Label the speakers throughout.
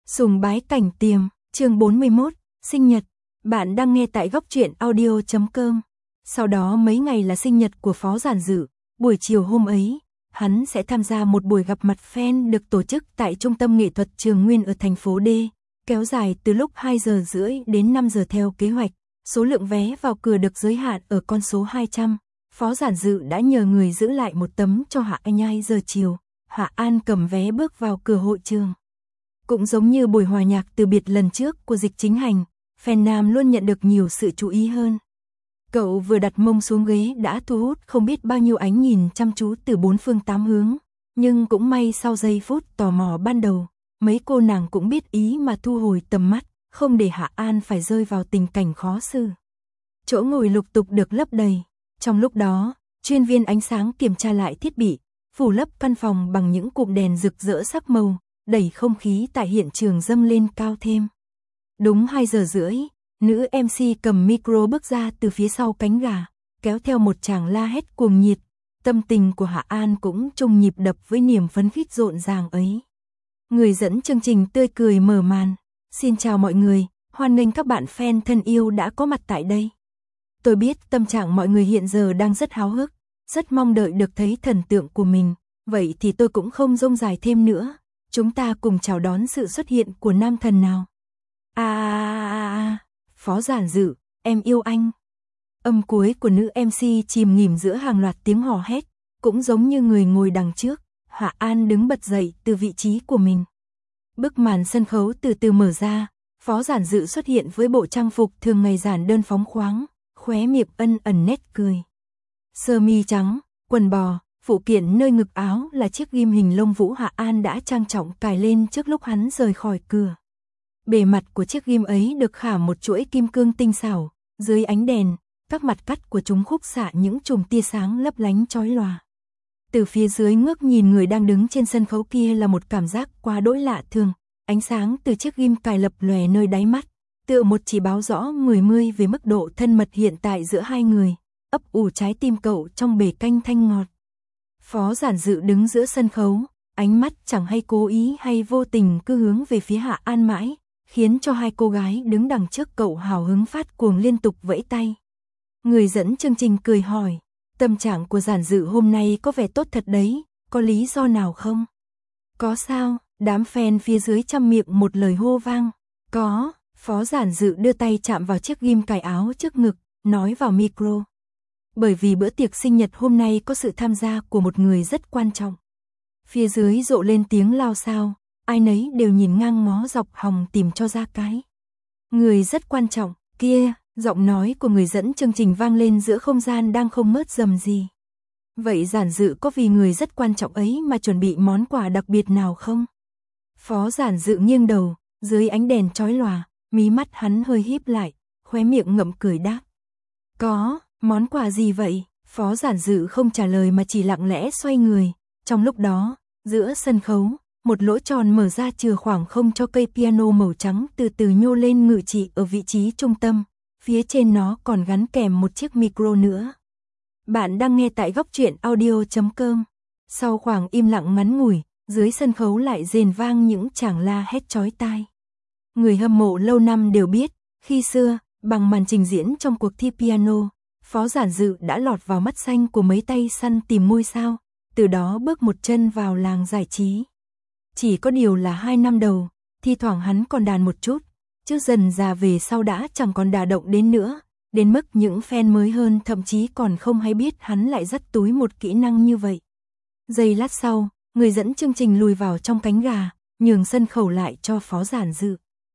Speaker 1: Sùng bái cảnh tiềm, chương 41, sinh nhật. Bạn đang nghe tại góc truyện audio.com. Sau đó mấy ngày là sinh nhật của Phó Giản Dự. Buổi chiều hôm ấy, hắn sẽ tham gia một buổi gặp mặt fan được tổ chức tại Trung tâm Nghệ thuật Trường Nguyên ở thành phố D, kéo dài từ lúc 2 giờ rưỡi đến 5 giờ theo kế hoạch. Số lượng vé vào cửa được giới hạn ở con số 200. Phó Giản Dự đã nhờ người giữ lại một tấm cho Hạ Anh 2 giờ chiều. Hạ An cầm vé bước vào cửa hội trường. Cũng giống như buổi hòa nhạc từ biệt lần trước của Dịch Chính Hành, fan nam luôn nhận được nhiều sự chú ý hơn. Cậu vừa đặt mông xuống ghế đã thu hút không biết bao nhiêu ánh nhìn chăm chú từ bốn phương tám hướng, nhưng cũng may sau giây phút tò mò ban đầu, mấy cô nàng cũng biết ý mà thu hồi tầm mắt, không để Hạ An phải rơi vào tình cảnh khó xử. Chỗ ngồi lục tục được lấp đầy. Trong lúc đó, chuyên viên ánh sáng kiểm tra lại thiết bị, phủ lấp căn phòng bằng những cụm đèn rực rỡ sắc màu, đẩy không khí tại hiện trường dâng lên cao thêm. Đúng 2 giờ rưỡi, nữ MC cầm micro bước ra từ phía sau cánh gà, kéo theo một tràng la hét cuồng nhiệt. Tâm tình của Hạ An cũng chung nhịp đập với niềm phấn khích rộn ràng ấy. Người dẫn chương trình tươi cười mở màn. Xin chào mọi người, hoan nghênh các bạn fan thân yêu đã có mặt tại đây. Tôi biết tâm trạng mọi người hiện giờ đang rất háo hức, rất mong đợi được thấy thần tượng của mình, vậy thì tôi cũng không rông dài thêm nữa. Chúng ta cùng chào đón sự xuất hiện của nam thần nào. Phó Giản Dự, em yêu anh. Âm cuối của nữ MC chìm nghỉm giữa hàng loạt tiếng hò hét, cũng giống như người ngồi đằng trước, Hạ An đứng bật dậy từ vị trí của mình. Bức màn sân khấu từ từ mở ra, Phó Giản Dự xuất hiện với bộ trang phục thường ngày giản đơn phóng khoáng, khóe miệng ân ẩn nét cười. Sơ mi trắng, quần bò, phụ kiện nơi ngực áo là chiếc ghim hình lông vũ Hạ An đã trang trọng cài lên trước lúc hắn rời khỏi cửa. Bề mặt của chiếc ghim ấy được khảm một chuỗi kim cương tinh xảo, dưới ánh đèn, các mặt cắt của chúng khúc xạ những chùm tia sáng lấp lánh chói lòa. Từ phía dưới ngước nhìn người đang đứng trên sân khấu kia là một cảm giác quá đỗi lạ thường, ánh sáng từ chiếc ghim cài lập lòe nơi đáy mắt, tựa một chỉ báo rõ 10 về mức độ thân mật hiện tại giữa hai người, ấp ủ trái tim cậu trong bể canh thanh ngọt. Phó Giản Dự đứng giữa sân khấu, ánh mắt chẳng hay cố ý hay vô tình cứ hướng về phía Hạ An mãi, khiến cho hai cô gái đứng đằng trước cậu hào hứng phát cuồng liên tục vẫy tay. Người dẫn chương trình cười hỏi, tâm trạng của Giản Dự hôm nay có vẻ tốt thật đấy, có lý do nào không? Có sao? Đám fan phía dưới trăm miệng một lời hô vang. Có. Phó Giản Dự đưa tay chạm vào chiếc ghim cài áo trước ngực, nói vào micro. Bởi vì bữa tiệc sinh nhật hôm nay có sự tham gia của một người rất quan trọng. Phía dưới rộ lên tiếng lao xao, ai nấy đều nhìn ngang ngó dọc hòng tìm cho ra cái. Người rất quan trọng, kia, giọng nói của người dẫn chương trình vang lên giữa không gian đang không ngớt rầm gì. Vậy Giản Dự có vì người rất quan trọng ấy mà chuẩn bị món quà đặc biệt nào không? Phó Giản Dự nghiêng đầu, dưới ánh đèn chói lòa, mí mắt hắn hơi híp lại, khóe miệng ngậm cười đáp. Có, món quà gì vậy? Phó Giản Dự không trả lời mà chỉ lặng lẽ xoay người. Trong lúc đó, giữa sân khấu, một lỗ tròn mở ra chừa khoảng không cho cây piano màu trắng từ từ nhô lên ngự trị ở vị trí trung tâm. Phía trên nó còn gắn kèm một chiếc micro nữa. Bạn đang nghe tại góc truyện audio.com. Sau khoảng im lặng ngắn ngủi, dưới sân khấu lại rền vang những tràng la hét chói tai. Người hâm mộ lâu năm đều biết, khi xưa, bằng màn trình diễn trong cuộc thi piano, Phó Giản Dự đã lọt vào mắt xanh của mấy tay săn tìm ngôi sao, từ đó bước một chân vào làng giải trí. Chỉ có điều là 2 năm đầu, thi thoảng hắn còn đàn một chút, chứ dần già về sau đã chẳng còn đả động đến nữa, đến mức những fan mới hơn thậm chí còn không hay biết hắn lại dắt túi một kỹ năng như vậy. Giây lát sau, người dẫn chương trình lùi vào trong cánh gà, nhường sân khấu lại cho Phó Giản Dự.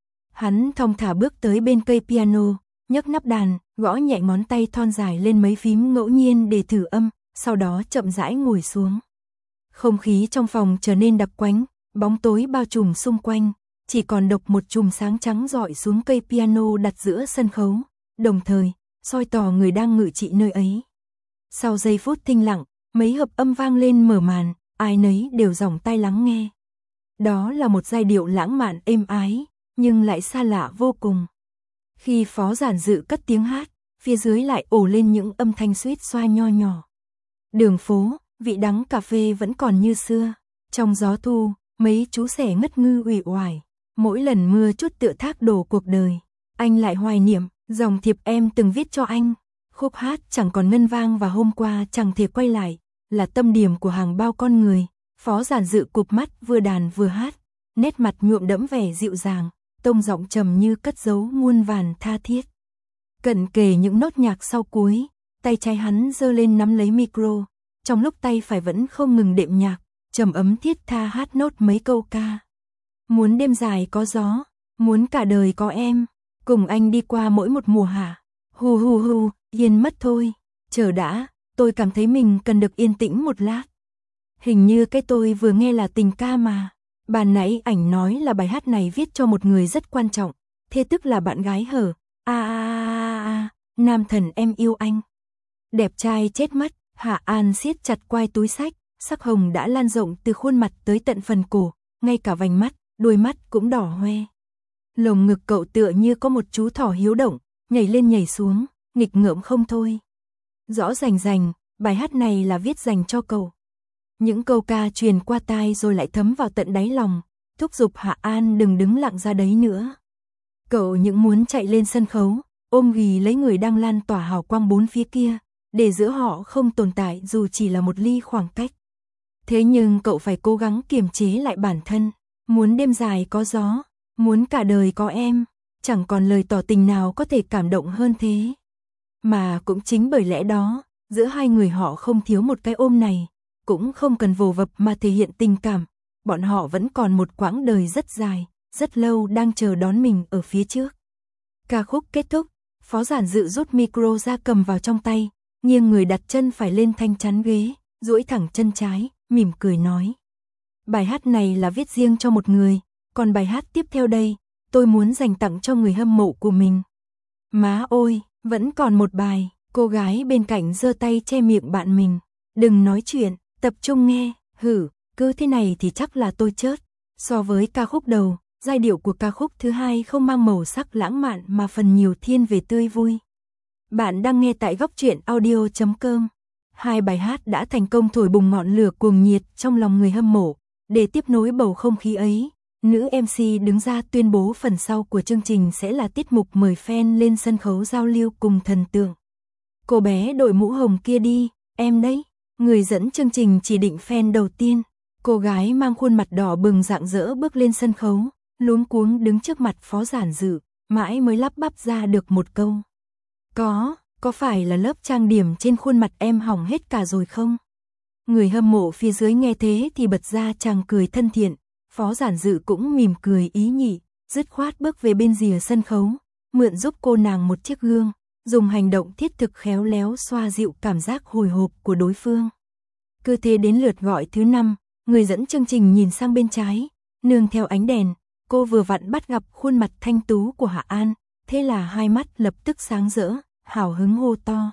Speaker 1: Hắn thong thả bước tới bên cây piano, nhấc nắp đàn, gõ nhẹ ngón tay thon dài lên mấy phím ngẫu nhiên để thử âm, sau đó chậm rãi ngồi xuống. Không khí trong phòng trở nên đặc quánh, bóng tối bao trùm xung quanh, chỉ còn độc một chùm sáng trắng rọi xuống cây piano đặt giữa sân khấu, đồng thời soi tỏ người đang ngự trị nơi ấy. Sau giây phút thinh lặng, mấy hợp âm vang lên mở màn, ai nấy đều dòng tai lắng nghe. Đó là một giai điệu lãng mạn êm ái, nhưng lại xa lạ vô cùng. Khi Phó Giản Dự cất tiếng hát, phía dưới lại ồ lên những âm thanh suýt xoa nho nhỏ. Đường phố, vị đắng cà phê vẫn còn như xưa. Trong gió thu, mấy chú sẻ ngất ngư uể oải. Mỗi lần mưa chút tựa thác đổ cuộc đời, anh lại hoài niệm dòng thiệp em từng viết cho anh. Khúc hát chẳng còn ngân vang và hôm qua chẳng thể quay lại, là tâm điểm của hàng bao con người. Phó Giản Dự cụp mắt vừa đàn vừa hát, nét mặt nhuộm đẫm vẻ dịu dàng, tông giọng trầm như cất giấu muôn vàn tha thiết. Cận kề những nốt nhạc sau cuối, tay trái hắn giơ lên nắm lấy micro, trong lúc tay phải vẫn không ngừng đệm nhạc, trầm ấm thiết tha hát nốt mấy câu ca. Muốn đêm dài có gió, muốn cả đời có em, cùng anh đi qua mỗi một mùa hạ. Hu hu hu, yên mất thôi, chờ đã, tôi cảm thấy mình cần được yên tĩnh một lát. Hình như cái tôi vừa nghe là tình ca mà. Ban nãy ảnh nói là bài hát này viết cho một người rất quan trọng, thế tức là bạn gái hở. Nam thần em yêu anh. Đẹp trai chết mất, Hạ An siết chặt quai túi xách, sắc hồng đã lan rộng từ khuôn mặt tới tận phần cổ, ngay cả vành mắt, đôi mắt cũng đỏ hoe. Lồng ngực cậu tựa như có một chú thỏ hiếu động, nhảy lên nhảy xuống, nghịch ngợm không thôi. Rõ rành rành, bài hát này là viết dành cho cậu. Những câu ca truyền qua tai rồi lại thấm vào tận đáy lòng, thúc giục Hạ An đừng đứng lặng ra đấy nữa. Cậu những muốn chạy lên sân khấu, ôm ghì lấy người đang lan tỏa hào quang bốn phía kia, để giữa họ không tồn tại dù chỉ là một ly khoảng cách. Thế nhưng cậu phải cố gắng kiềm chế lại bản thân, muốn đêm dài có gió, muốn cả đời có em, chẳng còn lời tỏ tình nào có thể cảm động hơn thế. Mà cũng chính bởi lẽ đó, giữa hai người họ không thiếu một cái ôm này, cũng không cần vồ vập mà thể hiện tình cảm, bọn họ vẫn còn một quãng đời rất dài, rất lâu đang chờ đón mình ở phía trước. Ca khúc kết thúc, Phó Giản Dự rút micro ra cầm vào trong tay, nghiêng người đặt chân phải lên thanh chắn ghế, duỗi thẳng chân trái, mỉm cười nói. Bài hát này là viết riêng cho một người, còn bài hát tiếp theo đây, tôi muốn dành tặng cho người hâm mộ của mình. Má ôi, vẫn còn một bài, cô gái bên cạnh giơ tay che miệng bạn mình. Đừng nói chuyện, tập trung nghe, cứ thế này thì chắc là tôi chớt. So với ca khúc đầu, giai điệu của ca khúc thứ hai không mang màu sắc lãng mạn mà phần nhiều thiên về tươi vui. Bạn đang nghe tại Góc Truyện Audio.com. Hai bài hát đã thành công thổi bùng ngọn lửa cuồng nhiệt trong lòng người hâm mộ. Để tiếp nối bầu không khí ấy, nữ MC đứng ra tuyên bố phần sau của chương trình sẽ là tiết mục mời fan lên sân khấu giao lưu cùng thần tượng. Cô bé đội mũ hồng kia đi, em đấy. Người dẫn chương trình chỉ định fan đầu tiên. Cô gái mang khuôn mặt đỏ bừng rạng rỡ bước lên sân khấu, luống cuống đứng trước mặt Phó Giản Dự, mãi mới lắp bắp ra được một câu. Có phải là lớp trang điểm trên khuôn mặt em hỏng hết cả rồi không? Người hâm mộ phía dưới nghe thế thì bật ra chàng cười thân thiện, Phó Giản Dự cũng mỉm cười ý nhị, dứt khoát bước về bên rìa sân khấu, mượn giúp cô nàng một chiếc gương, dùng hành động thiết thực khéo léo xoa dịu cảm giác hồi hộp của đối phương. Cứ thế đến lượt gọi thứ 5, người dẫn chương trình nhìn sang bên trái, nương theo ánh đèn, cô vừa vặn bắt gặp khuôn mặt thanh tú của Hạ An, thế là hai mắt lập tức sáng rỡ, hào hứng hô to.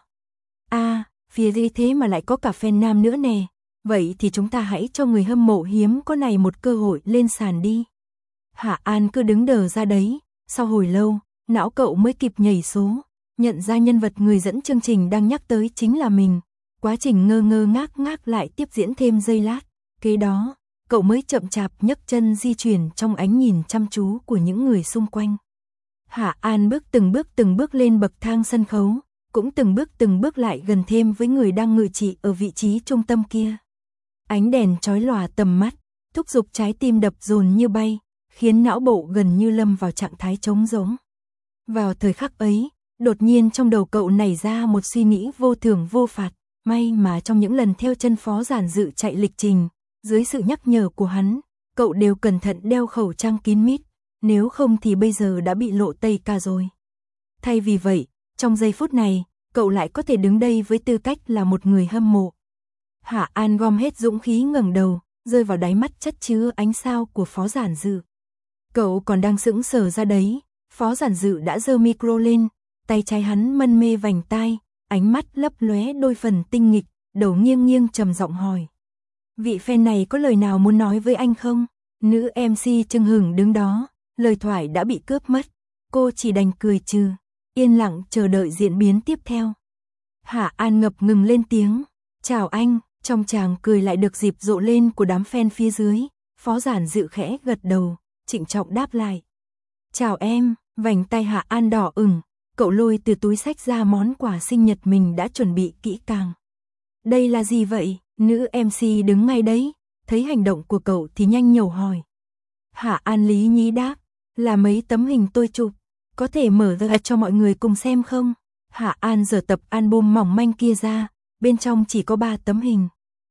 Speaker 1: Phía dưới thế mà lại có cả fan nam nữa nè, vậy thì chúng ta hãy cho người hâm mộ hiếm có này một cơ hội lên sàn đi. Hạ An cứ đứng đờ ra đấy, sau hồi lâu, não cậu mới kịp nhảy số, nhận ra nhân vật người dẫn chương trình đang nhắc tới chính là mình. Quá trình ngơ ngơ ngác ngác lại tiếp diễn thêm giây lát, kế đó, cậu mới chậm chạp nhấc chân di chuyển trong ánh nhìn chăm chú của những người xung quanh. Hạ An từng bước lên bậc thang sân khấu, cũng từng bước lại gần thêm với người đang ngự trị ở vị trí trung tâm kia. Ánh đèn chói lòa tầm mắt, thúc giục trái tim đập dồn như bay, khiến não bộ gần như lâm vào trạng thái trống rỗng. Vào thời khắc ấy, đột nhiên trong đầu cậu nảy ra một suy nghĩ vô thưởng vô phạt. May mà trong những lần theo chân Phó Giản Dự chạy lịch trình, dưới sự nhắc nhở của hắn, cậu đều cẩn thận đeo khẩu trang kín mít, nếu không thì bây giờ đã bị lộ tây cả rồi. Thay vì vậy, trong giây phút này, cậu lại có thể đứng đây với tư cách là một người hâm mộ. Hạ An gom hết dũng khí ngẩng đầu, rơi vào đáy mắt chất chứa ánh sao của Phó Giản Dự. Cậu còn đang sững sờ ra đấy, Phó Giản Dự đã giơ micro lên, tay trái hắn mân mê vành tai, ánh mắt lấp lóe đôi phần tinh nghịch, đầu nghiêng nghiêng trầm giọng hỏi. Vị fan này có lời nào muốn nói với anh không? Nữ MC chưng hửng đứng đó, lời thoại đã bị cướp mất. Cô chỉ đành cười trừ, yên lặng chờ đợi diễn biến tiếp theo. Hạ An ngập ngừng lên tiếng. Chào anh, trong tràng cười lại được dịp rộ lên của đám fan phía dưới. Phó Giản Dự khẽ gật đầu, trịnh trọng đáp lại. Chào em, vành tay Hạ An đỏ ửng, cậu lôi từ túi xách ra món quà sinh nhật mình đã chuẩn bị kỹ càng. Đây là gì vậy? Nữ MC đứng ngay đấy, thấy hành động của cậu thì nhanh nhẩu hỏi. Hạ An lý nhí đáp, là mấy tấm hình tôi chụp, có thể mở ra cho mọi người cùng xem không? Hạ An giở tập album mỏng manh kia ra, bên trong chỉ có 3 tấm hình.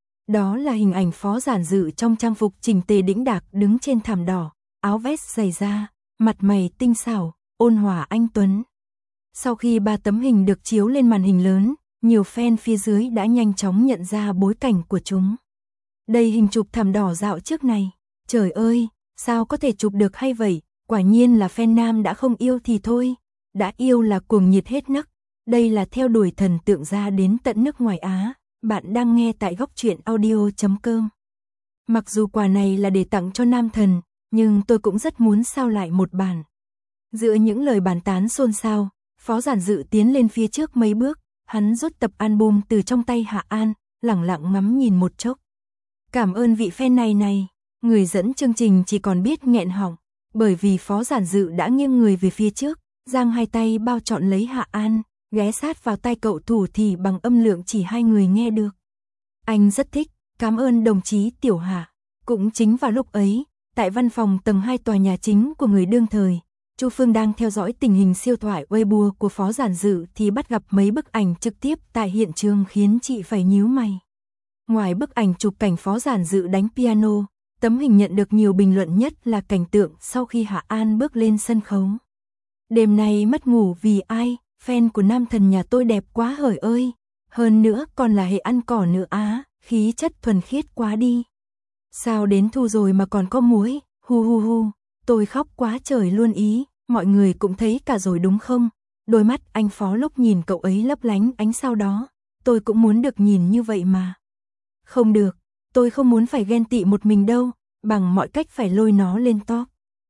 Speaker 1: Đó là hình ảnh Phó Giản Dự trong trang phục chỉnh tề đĩnh đạc đứng trên thảm đỏ, áo vest dày da, mặt mày tinh xảo, ôn hòa anh tuấn. Sau khi 3 tấm hình được chiếu lên màn hình lớn, nhiều fan phía dưới đã nhanh chóng nhận ra bối cảnh của chúng. Đây hình chụp thảm đỏ dạo trước này, trời ơi, sao có thể chụp được hay vậy, quả nhiên là fan nam đã không yêu thì thôi, đã yêu là cuồng nhiệt hết nấc. Đây là theo đuổi thần tượng ra đến tận nước ngoài Á, bạn đang nghe tại Góc Truyện Audio.com. Mặc dù quà này là để tặng cho nam thần, nhưng tôi cũng rất muốn sao lại một bản. Giữa những lời bàn tán xôn xao, Phó Giản Dự tiến lên phía trước mấy bước, hắn rút tập album từ trong tay Hạ An, lẳng lặng ngắm nhìn một chốc. Cảm ơn vị fan này, người dẫn chương trình chỉ còn biết nghẹn họng, bởi vì Phó Giản Dự đã nghiêng người về phía trước, giang hai tay bao trọn lấy Hạ An, ghé sát vào tai cậu thủ thì bằng âm lượng chỉ 2 người nghe được. Anh rất thích, cảm ơn đồng chí Tiểu Hạ. Cũng chính vào lúc ấy, tại văn phòng tầng 2 tòa nhà chính của người đương thời, Chu Phương đang theo dõi tình hình siêu thoại Weibo của Phó Giản Dự thì bắt gặp mấy bức ảnh trực tiếp tại hiện trường khiến chị phải nhíu mày. Ngoài bức ảnh chụp cảnh Phó Giản Dự đánh piano, tấm hình nhận được nhiều bình luận nhất là cảnh tượng sau khi Hạ An bước lên sân khấu. Đêm nay mất ngủ vì ai? Fan của nam thần nhà tôi đẹp quá hởi ơi. Hơn nữa còn là hệ ăn cỏ nữa á, khí chất thuần khiết quá đi. Sao đến thu rồi mà còn có muối, hu hu hu, tôi khóc quá trời luôn ý, mọi người cũng thấy cả rồi đúng không? Đôi mắt anh Phó lúc nhìn cậu ấy lấp lánh ánh sao đó, tôi cũng muốn được nhìn như vậy mà. Không được, tôi không muốn phải ghen tị một mình đâu, bằng mọi cách phải lôi nó lên top.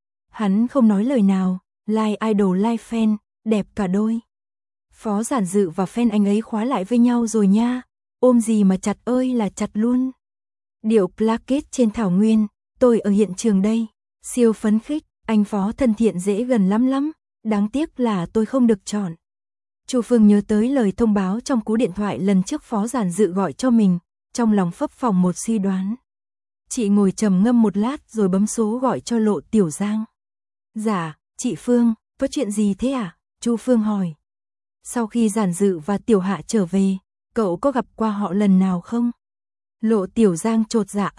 Speaker 1: Hắn không nói lời nào, like idol like fan, đẹp cả đôi. Phó Giản Dự và fan anh ấy khóa lại với nhau rồi nha, ôm gì mà chặt ơi là chặt luôn. Điệu placket trên thảo nguyên, tôi ở hiện trường đây, siêu phấn khích, anh Phó thân thiện dễ gần lắm, đáng tiếc là tôi không được chọn. Chu Phương nhớ tới lời thông báo trong cú điện thoại lần trước Phó Giản Dự gọi cho mình, trong lòng phấp phồng một suy đoán. Chị ngồi trầm ngâm một lát rồi bấm số gọi cho Lộ Tiểu Giang. Dạ, chị Phương, có chuyện gì thế à? Chu Phương hỏi. Sau khi Giản Dự và Tiểu Hạ trở về, cậu có gặp qua họ lần nào không? Lộ Tiểu Giang chột dạ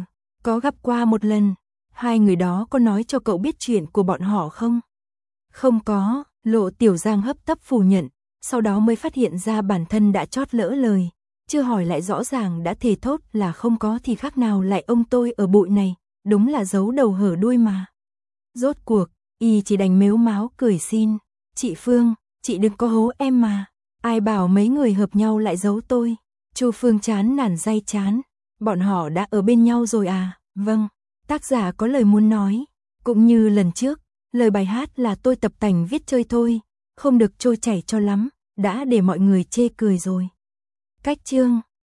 Speaker 1: có gặp qua một lần. Hai người đó có nói cho cậu biết chuyện của bọn họ không? Không có, Lộ Tiểu Giang hấp tấp phủ nhận, sau đó mới phát hiện ra bản thân đã chót lỡ lời. Chưa hỏi lại rõ ràng đã thề thốt là không có thì khác nào lại ông tôi ở bụi này, đúng là giấu đầu hở đuôi mà. Rốt cuộc, y chỉ đành mếu máo cười xin, chị Phương, chị đừng có hố em mà, ai bảo mấy người hợp nhau lại giấu tôi. Chu Phương chán nản day chán, bọn họ đã ở bên nhau rồi à? Vâng, tác giả có lời muốn nói, cũng như lần trước, lời bài hát là tôi tập tành viết chơi thôi, không được trôi chảy cho lắm, đã để mọi người chê cười rồi. Cách chương